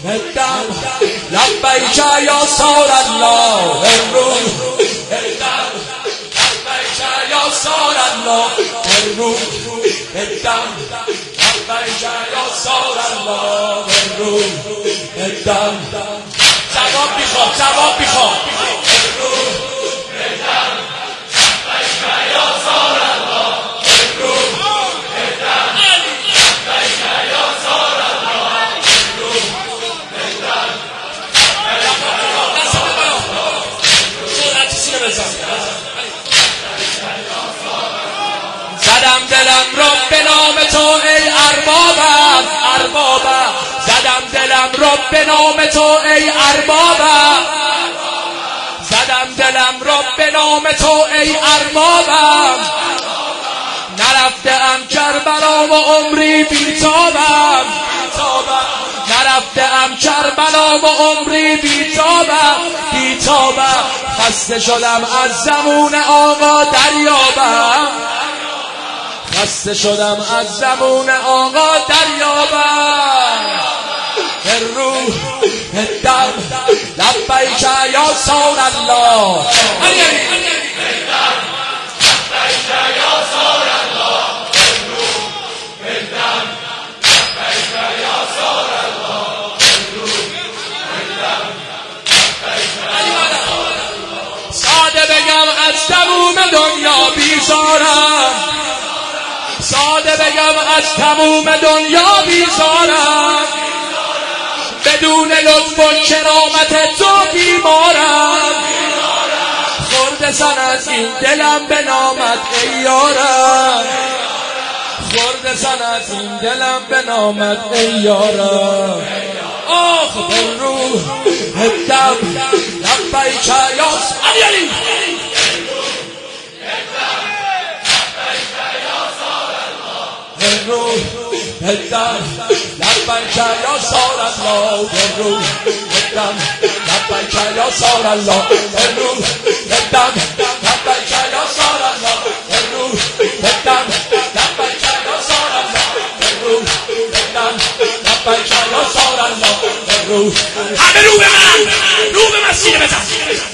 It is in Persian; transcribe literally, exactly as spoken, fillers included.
الدم لبیک یا سار الله الروح الدم لبیک یا سار الله الروح الدم لبیک یا سار الله الروح الدم جواب میخوام جواب میخوام زدم دلم را به نام تو ای اربابم اربابم زدم دلم را به نام تو ای اربابم زدم دلم را به نام تو ای اربابم نرفتم کربلا و عمری بیتابم نرفتم کربلا و عمری بیتابم بیتابم خسته شدم از زمون آقا دریابم خسته شدم از زمون آقا دریابم الروح الدم لبیک یا سار الله ساده بگم از تموم دنیا بیزارم ساده بگم از تموم دنیا بیزارم بدون لطف و کرامت تو بیمارم خورده سن از این دلم به نامت ای یارم خورده سن از این دلم به نامت ای یارم آخ بالروح الدم لبیک یا علی الروح الدم لبیک یا سار الله الروح الدم لبیک یا سار الله الروح الدم لبیک یا سار الله الروح الدم لبیک یا سار الله الروح الدم لبیک یا سار الله الروح همه رو به من رو به مسیر بزن